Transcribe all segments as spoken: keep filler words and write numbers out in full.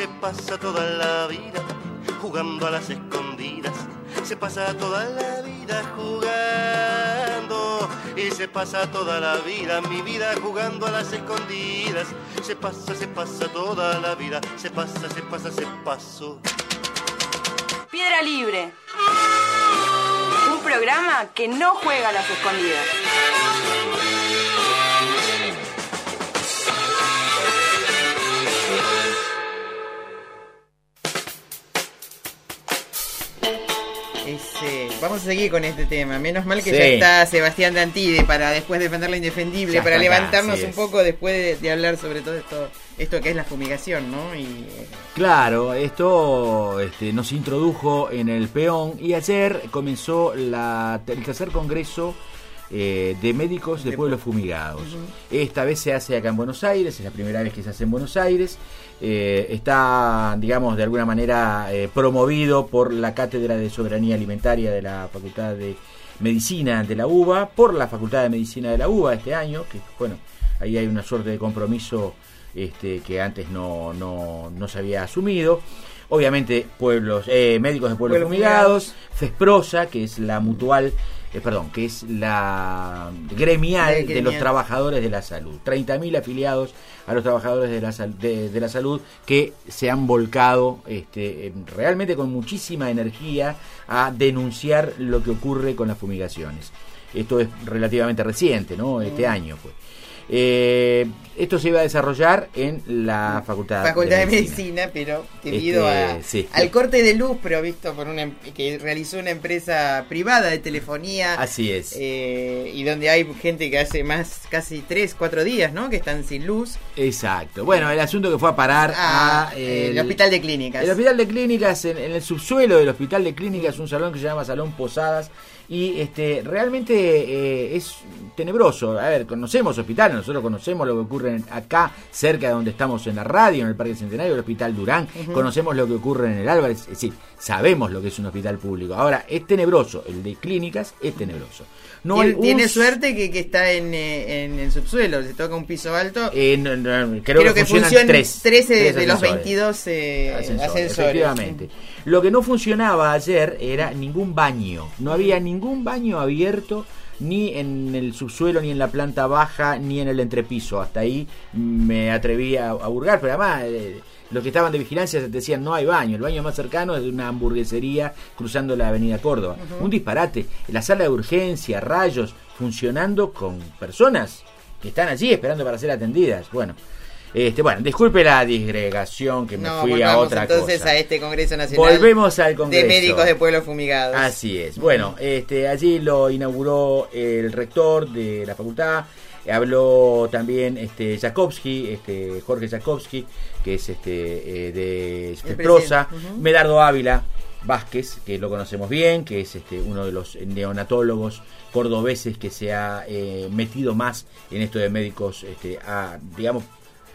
se pasa toda la vida jugando a las escondidas, se pasa toda la vida jugando, y se pasa toda la vida, mi vida jugando a las escondidas, se pasa, se pasa toda la vida, se pasa, se pasa, se pasó. Piedra Libre, un programa que no juega a las escondidas. Ese, vamos a seguir con este tema. Menos mal que sí. ya está Sebastián Dantide para después defender lo indefendible, Ya para está acá, levantarnos así un es. poco después de, de hablar sobre todo esto, esto que es la fumigación, ¿no? Y eh, Claro, esto este, nos introdujo en el peón y ayer comenzó la, el tercer congreso eh, de médicos de, De pueblos fumigados. Uh-huh. Esta vez se hace acá en Buenos Aires, es la primera vez que se hace en Buenos Aires. Eh, está, digamos, de alguna manera eh, promovido por la Cátedra de Soberanía Alimentaria de la Facultad de Medicina de la UBA, por la Facultad de Medicina de la UBA este año, que bueno, ahí hay una suerte de compromiso este, que antes no, no, no se había asumido. Obviamente, pueblos, eh, médicos de pueblos Pueblos fumigados, FESPROSA, que es la mutual, eh, perdón, que es la gremial de, de los trabajadores de la salud. treinta mil afiliados a los trabajadores de la, sal, de, de la salud que se han volcado este, realmente con muchísima energía a denunciar lo que ocurre con las fumigaciones. Esto es relativamente reciente, ¿no? Este mm. año, pues. Eh, esto se iba a desarrollar en la Facultad, Facultad de, Medicina. de Medicina, pero debido este, a, sí. al corte de luz previsto por una que realizó una empresa privada de telefonía. Así es. Eh, y donde hay gente que hace más, casi tres, cuatro días, ¿no? Que están sin luz. Exacto. Bueno, el asunto que fue a parar ah, a el, el Hospital de Clínicas. El Hospital de Clínicas, en, en el subsuelo del Hospital de Clínicas, un salón que se llama Salón Posadas. Y este realmente eh, es tenebroso. A ver, conocemos hospitales, nosotros conocemos lo que ocurre acá, cerca de donde estamos en la radio, en el Parque Centenario, el Hospital Durán, uh-huh. Conocemos lo que ocurre en el Álvarez, es decir, sabemos lo que es un hospital público. Ahora, es tenebroso, el de Clínicas es tenebroso. No tiene, hay un... tiene suerte que, que está en, en el subsuelo, se toca un piso alto. Eh, no, no, creo, creo que, que funcionan funcionan tres, trece tres de los ascensores. veintidós eh, ascensores. ascensores. Efectivamente. Lo que no funcionaba ayer era ningún baño. No había ningún baño abierto, ni en el subsuelo, ni en la planta baja, ni en el entrepiso. Hasta ahí me atreví a, a hurgar, pero además eh, los que estaban de vigilancia decían no hay baño. El baño más cercano es de una hamburguesería cruzando la avenida Córdoba. Uh-huh. Un disparate. La sala de urgencia, rayos, funcionando con personas que están allí esperando para ser atendidas. Bueno. Este, bueno, disculpe la disgregación que me no, fui a otra entonces cosa. a este Congreso Nacional Volvemos al Congreso de Médicos de Pueblos Fumigados. Así es. Bueno, este, allí lo inauguró el rector de la facultad. Habló también este Jakobski, este Jorge Jakobski, que es este eh, de FESPROSA, uh-huh. Medardo Ávila Vázquez, que lo conocemos bien, que es este uno de los neonatólogos cordobeses que se ha eh, metido más en esto de médicos, este, a, digamos,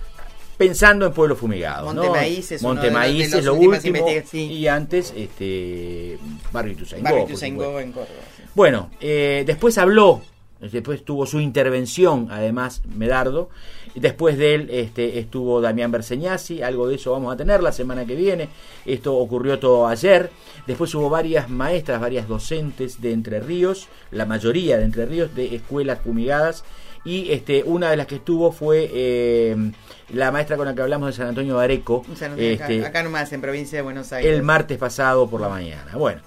pensando en pueblos fumigados. Montemaíz, ¿no? Es Montemaíz uno de los, de es lo último, sí. Y antes este Barrio Ituzaingó. Barrio Ituzaingó en Córdoba. Sí. Bueno, eh, después habló, después tuvo su intervención, además, Medardo. Después de él este, estuvo Damián Berseñasi, algo de eso vamos a tener la semana que viene. Esto ocurrió todo ayer. Después hubo varias maestras, varias docentes de Entre Ríos, la mayoría de Entre Ríos, de escuelas fumigadas. Y este, una de las que estuvo fue eh, la maestra con la que hablamos de San Antonio de Areco. San Antonio, este, acá, acá nomás, en provincia de Buenos Aires. El martes pasado por la mañana. Bueno,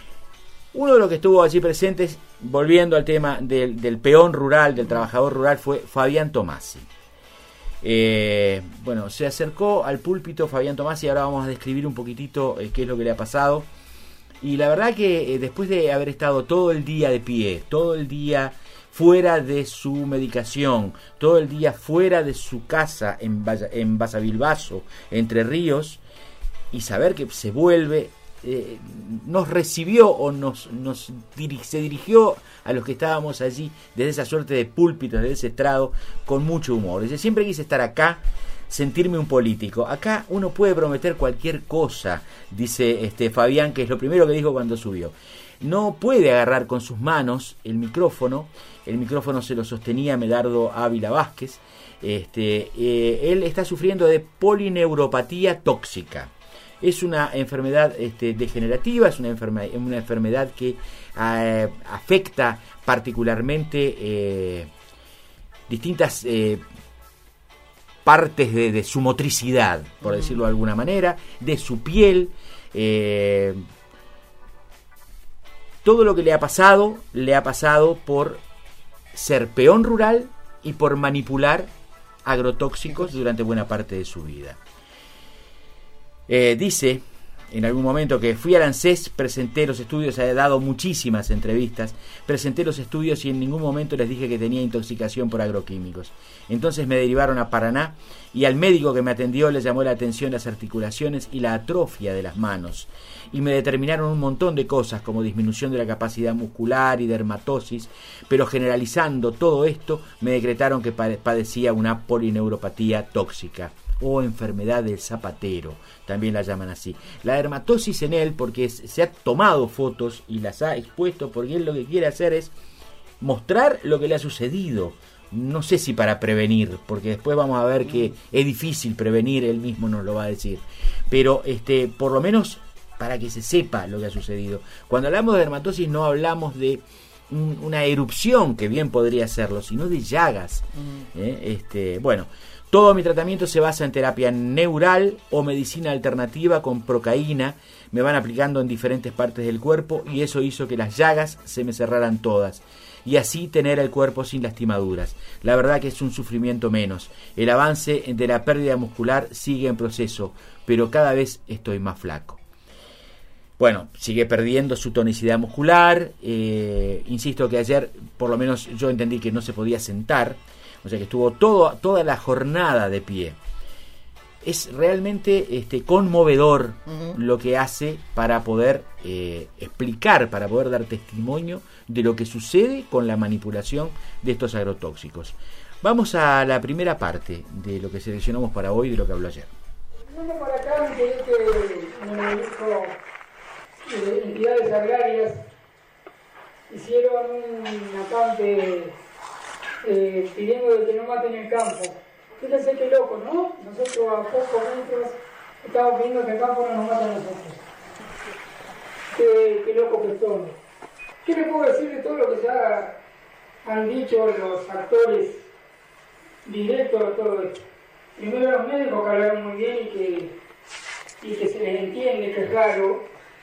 uno de los que estuvo allí presentes, volviendo al tema del, del peón rural, del trabajador rural, fue Fabián Tomasi. Eh, bueno, se acercó al púlpito Fabián Tomasi y ahora vamos a describir un poquitito eh, qué es lo que le ha pasado. Y la verdad que eh, después de haber estado todo el día de pie, todo el día fuera de su medicación, todo el día fuera de su casa en, en Basavilbaso, Entre Ríos, y saber que se vuelve, eh, nos recibió o nos, nos diri- se dirigió a los que estábamos allí desde esa suerte de púlpito, desde ese estrado, con mucho humor. Dice, siempre quise estar acá, sentirme un político. Acá uno puede prometer cualquier cosa, dice este Fabián, que es lo primero que dijo cuando subió. No puede agarrar con sus manos el micrófono. El micrófono se lo sostenía Medardo Ávila Vázquez. Este, eh, él está sufriendo de polineuropatía tóxica. Es una enfermedad este, degenerativa, es una, enferma, una enfermedad que eh, afecta particularmente eh, distintas eh, partes de, de su motricidad, por decirlo de alguna manera, de su piel. Eh, todo lo que le ha pasado, le ha pasado por ser peón rural y por manipular agrotóxicos durante buena parte de su vida. Eh, dice en algún momento que fui al ANSES, presenté los estudios, he dado muchísimas entrevistas, presenté los estudios y en ningún momento les dije que tenía intoxicación por agroquímicos. Entonces me derivaron a Paraná y al médico que me atendió le llamó la atención las articulaciones y la atrofia de las manos y me determinaron un montón de cosas como disminución de la capacidad muscular y dermatosis, pero generalizando todo esto me decretaron que padecía una polineuropatía tóxica o enfermedad del zapatero, también la llaman así. La dermatosis en él, porque se ha tomado fotos y las ha expuesto, porque él lo que quiere hacer es mostrar lo que le ha sucedido. No sé si para prevenir, porque después vamos a ver que es difícil prevenir, él mismo nos lo va a decir. Pero este, por lo menos para que se sepa lo que ha sucedido. Cuando hablamos de dermatosis no hablamos de un, una erupción, que bien podría serlo, sino de llagas. Mm. ¿eh? Este, bueno... Todo mi tratamiento se basa en terapia neural o medicina alternativa con procaína. Me van aplicando en diferentes partes del cuerpo y eso hizo que las llagas se me cerraran todas. Y así tener el cuerpo sin lastimaduras. La verdad que es un sufrimiento menos. El avance de la pérdida muscular sigue en proceso, pero cada vez estoy más flaco. Bueno, sigue perdiendo su tonicidad muscular. Eh, insisto que ayer, por lo menos yo entendí que no se podía sentar. O sea que estuvo todo, toda la jornada de pie. Es realmente este, conmovedor uh-huh. lo que hace para poder eh, explicar, para poder dar testimonio de lo que sucede con la manipulación de estos agrotóxicos. Vamos a la primera parte de lo que seleccionamos para hoy, de lo que habló ayer. Viendo por acá, me enteré que en el disco de entidades agrarias hicieron un account Eh, pidiendo de que no maten el campo. Fíjense qué loco, ¿no? Nosotros a pocos metros estamos pidiendo que el campo no nos mate a nosotros. Qué, qué loco que son. ¿Qué les puedo decir de todo lo que ya han dicho los actores directos de todo esto? Primero los médicos que hablaron muy bien y que, y que se les entiende, que es raro.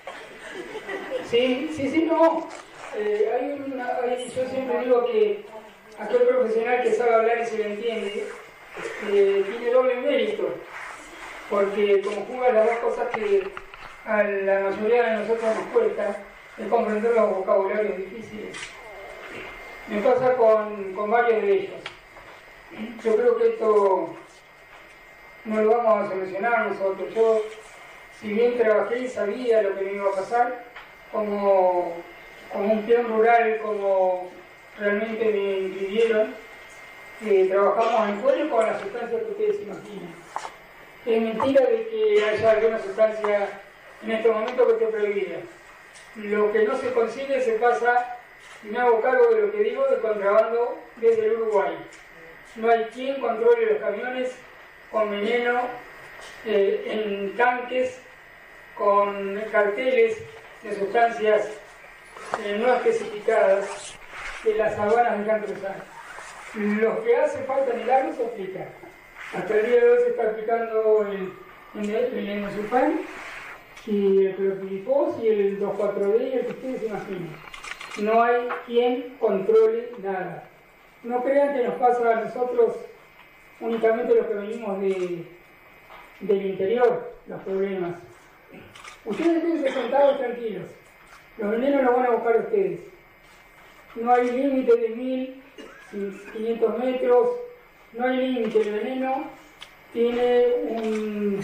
Sí, sí, sí, no. Eh, hay una, hay, yo siempre digo que aquel profesional que sabe hablar y se le entiende, eh, tiene doble mérito, porque conjuga las dos cosas que a la mayoría de nosotros nos cuesta, es comprender los vocabularios difíciles. Me pasa con, con varios de ellos. Yo creo que esto no lo vamos a solucionar nosotros. Yo, si bien trabajé y sabía lo que me iba a pasar, como, como un peón rural, como realmente me inscribieron, eh, trabajamos en cuero con las sustancias que ustedes imaginan. Es mentira de que haya alguna sustancia en este momento que esté prohibida. Lo que no se consigue se pasa, y me hago cargo de lo que digo, de contrabando desde el Uruguay. No hay quien controle los camiones con veneno, eh, en tanques, con carteles de sustancias eh, no especificadas, que las aduanas dejan cruzar. Lo que hace falta en el agro se aplica. Hasta el día de hoy se está aplicando el, el, el endosulfán y el clorpirifos y el dos cuatro D y el que ustedes se imaginen. No hay quien controle nada. No crean que nos pasa a nosotros únicamente los que venimos de, del interior, los problemas. Ustedes quédense sentados tranquilos. Los venenos los van a buscar ustedes. No hay límite de mil, quinientos metros, no hay límite. El veneno tiene un,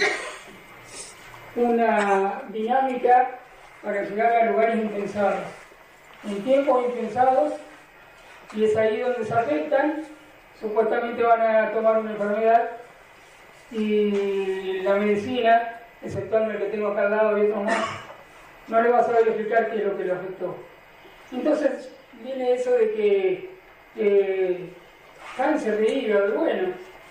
una dinámica para llegar a lugares impensados, en tiempos impensados, y es ahí donde se afectan. Supuestamente van a tomar una enfermedad y la medicina, exceptuando el que tengo acá al lado y otro más, no le va a saber explicar qué es lo que lo afectó. Entonces viene eso de que eh, cáncer de hígado. Bueno,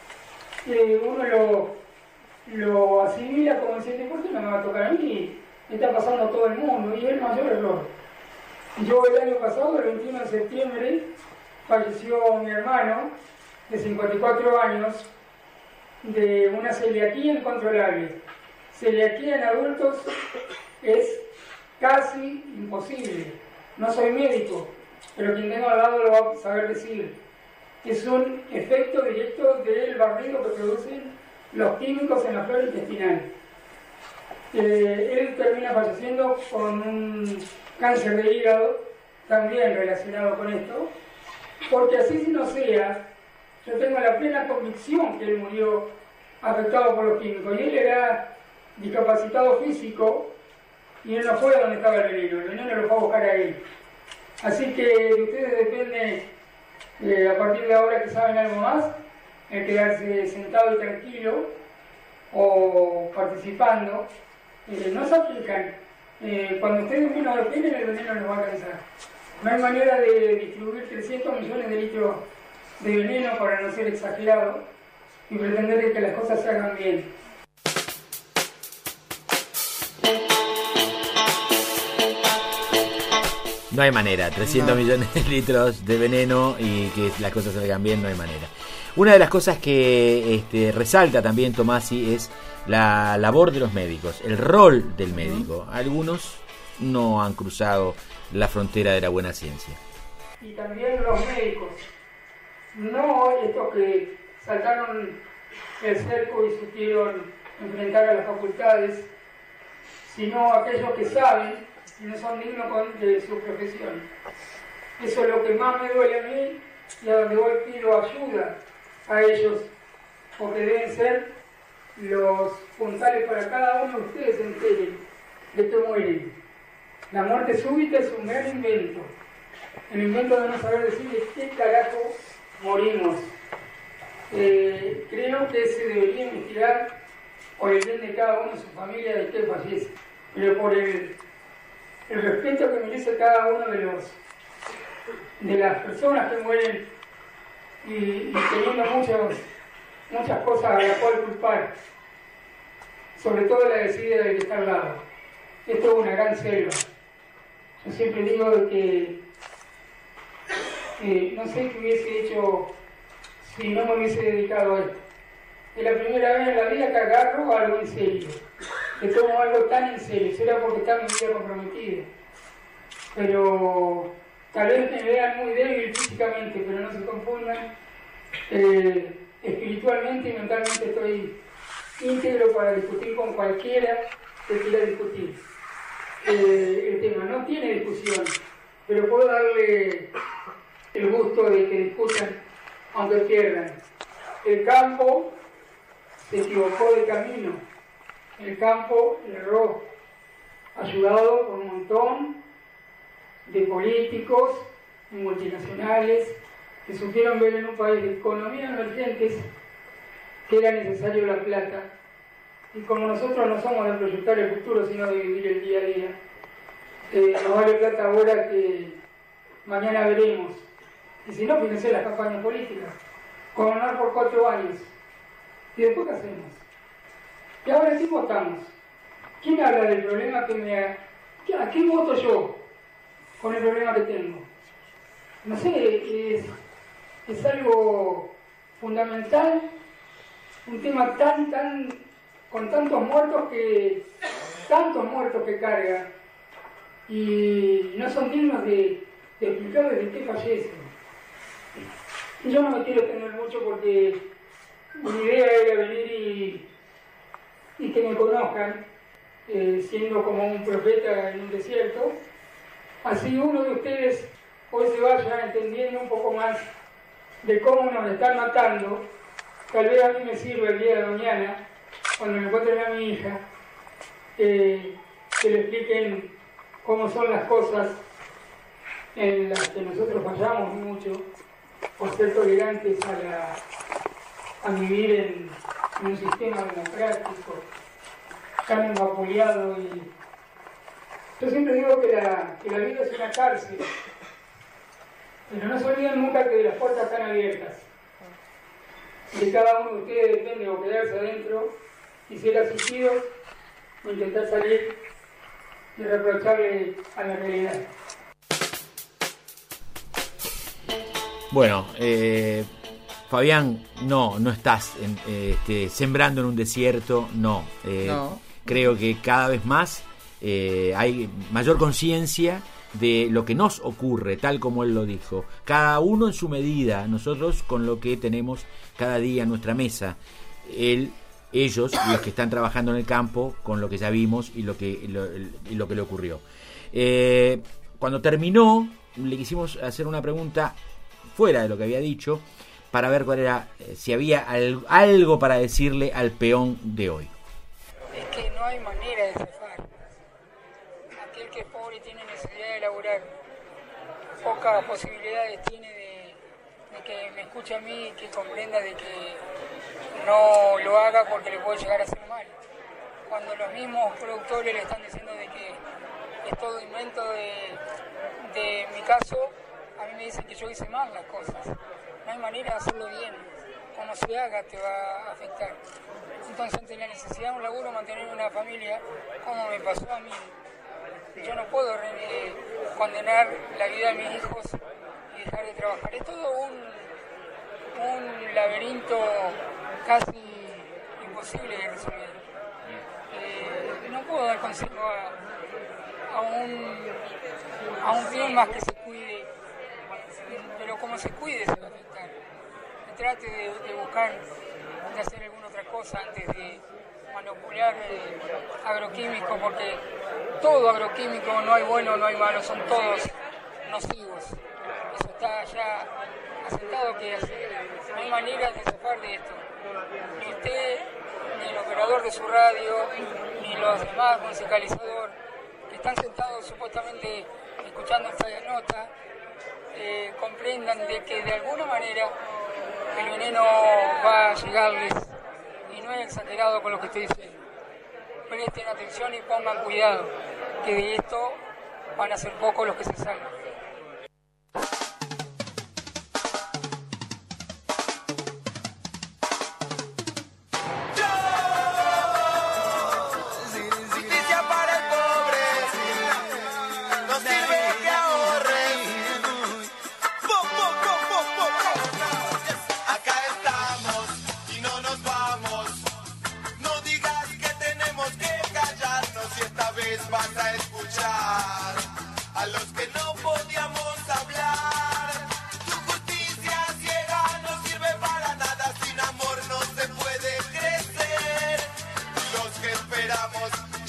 eh, uno lo, lo asimila como diciendo, ¿por qué no me va a tocar a mí? Me está pasando a todo el mundo, y es el mayor error. Yo el año pasado, el veintiuno de septiembre, falleció mi hermano, de cincuenta y cuatro años, de una celiaquía incontrolable. Celiaquía en adultos es casi imposible. No soy médico, pero quien tenga al lado lo va a saber decir. Es un efecto directo del barrido que producen los químicos en la flora intestinal. Eh, él termina falleciendo con un cáncer de hígado, también relacionado con esto, porque así si no sea, yo tengo la plena convicción que él murió afectado por los químicos, y él era discapacitado físico, y él no fue a donde estaba el veneno, el veneno lo fue a buscar a él. Así que de ustedes depende, eh, a partir de ahora que saben algo más, el quedarse sentado y tranquilo, o participando. Eh, no se aplican. Eh, cuando ustedes menos dependen, el veneno les va a alcanzar. No hay manera de distribuir trescientos millones de litros de veneno, para no ser exagerado, y pretender que las cosas se hagan bien. No hay manera, trescientos No. millones de litros de veneno y que las cosas salgan bien, no hay manera. Una de las cosas que este, resalta también Tomasi es la labor de los médicos, el rol del médico. Algunos no han cruzado la frontera de la buena ciencia. Y también los médicos, no estos que saltaron el cerco y supieron enfrentar a las facultades, sino aquellos que saben y no son dignos de su profesión. Eso es lo que más me duele a mí, y a donde voy pido ayuda a ellos, porque deben ser los puntales para cada uno de ustedes se enteren de que mueren. La muerte súbita es un gran invento, el invento de no saber decir de qué carajo morimos. Eh, creo que se debería investigar por el bien de cada uno de su familia de qué fallece, pero por el, el respeto que merece cada uno de los de las personas que mueren y, y teniendo muchas, muchas cosas a las cuales culpar, sobre todo la desidia del que está al lado. Esto es una gran selva. Yo siempre digo de que eh, no sé qué hubiese hecho si no me hubiese dedicado a esto. Es la primera vez en la vida que agarro algo en serio, que tomo algo tan en serio. Será porque está mi vida comprometida, pero tal vez me vean muy débil físicamente, pero no se confundan. Eh, espiritualmente y mentalmente estoy íntegro para discutir con cualquiera que quiera discutir. Eh, el tema no tiene discusión, pero puedo darle el gusto de que discutan aunque pierdan. El campo se equivocó de camino, el campo erró, ayudado por un montón de políticos y multinacionales que supieron ver en un país de economías emergentes que era necesario la plata, y como nosotros no somos de proyectar el futuro sino de vivir el día a día, eh, nos vale plata ahora que mañana veremos, y si no, fíjense las campañas políticas, gobernar por cuatro años, y después ¿qué hacemos? Y ahora sí votamos. ¿Quién habla del problema que me... ¿A qué voto yo con el problema que tengo? No sé, es, es algo fundamental, un tema tan, tan, con tantos muertos que, tantos muertos que carga, y no son dignos de, de explicar desde qué fallecen. Yo no me quiero extender mucho porque mi idea era venir y, y que me conozcan, eh, siendo como un profeta en un desierto. Así uno de ustedes hoy se vaya entendiendo un poco más de cómo nos están matando. Tal vez a mí me sirva el día de mañana, cuando me encuentren a mi hija, eh, que le expliquen cómo son las cosas en las que nosotros fallamos mucho por ser tolerantes a, la, a vivir en, en un sistema democrático tan vapuleado. Y yo siempre digo que la, que la vida es una cárcel, pero no se olviden nunca que las puertas están abiertas. De cada uno de ustedes depende o quedarse adentro y ser asistido o intentar salir y reprocharle a la realidad. Bueno, eh, Fabián, no, no estás en, eh, este, sembrando en un desierto, no. Eh, No. Creo que cada vez más eh, hay mayor conciencia de lo que nos ocurre, tal como él lo dijo. Cada uno en su medida, nosotros con lo que tenemos cada día en nuestra mesa. Él, ellos, los que están trabajando en el campo, con lo que ya vimos y lo que, lo, y lo que le ocurrió. Eh, cuando terminó, le quisimos hacer una pregunta fuera de lo que había dicho, para ver cuál era, eh, si había al, algo para decirle al peón de hoy. Es que no hay manera de zafar. Aquel que es pobre y tiene necesidad de laburar, pocas posibilidades tiene de, de que me escuche a mí y que comprenda de que no lo haga porque le puede llegar a hacer mal. Cuando los mismos productores le están diciendo de que es todo invento de, de mi caso, a mí me dicen que yo hice mal las cosas. No hay manera de hacerlo bien. Como se haga te va a afectar. Entonces, ante la necesidad de un laburo, mantener una familia, como me pasó a mí, yo no puedo eh, condenar la vida de mis hijos y dejar de trabajar. Es todo un, un laberinto casi imposible de resolver. Eh, no puedo dar consejo a, a, un, a un bien más que se cuide, pero como se cuide se va a afectar. Trate de, de buscar, de hacer alguna otra cosa antes de manipular eh, agroquímicos, porque todo agroquímico, no hay bueno, no hay malo, son todos nocivos. Eso está ya asentado que no hay manera de zafar de esto. Ni usted, ni el operador de su radio, ni los demás musicalizadores que están sentados supuestamente escuchando esta nota, eh, comprendan de que de alguna manera el veneno va a llegarles y no es exagerado con lo que estoy diciendo. Presten atención y pongan cuidado, que de esto van a ser pocos los que se salgan. Vas a escuchar a los que no podíamos hablar. Tu justicia ciega no sirve para nada, sin amor no se puede crecer. Los que esperamos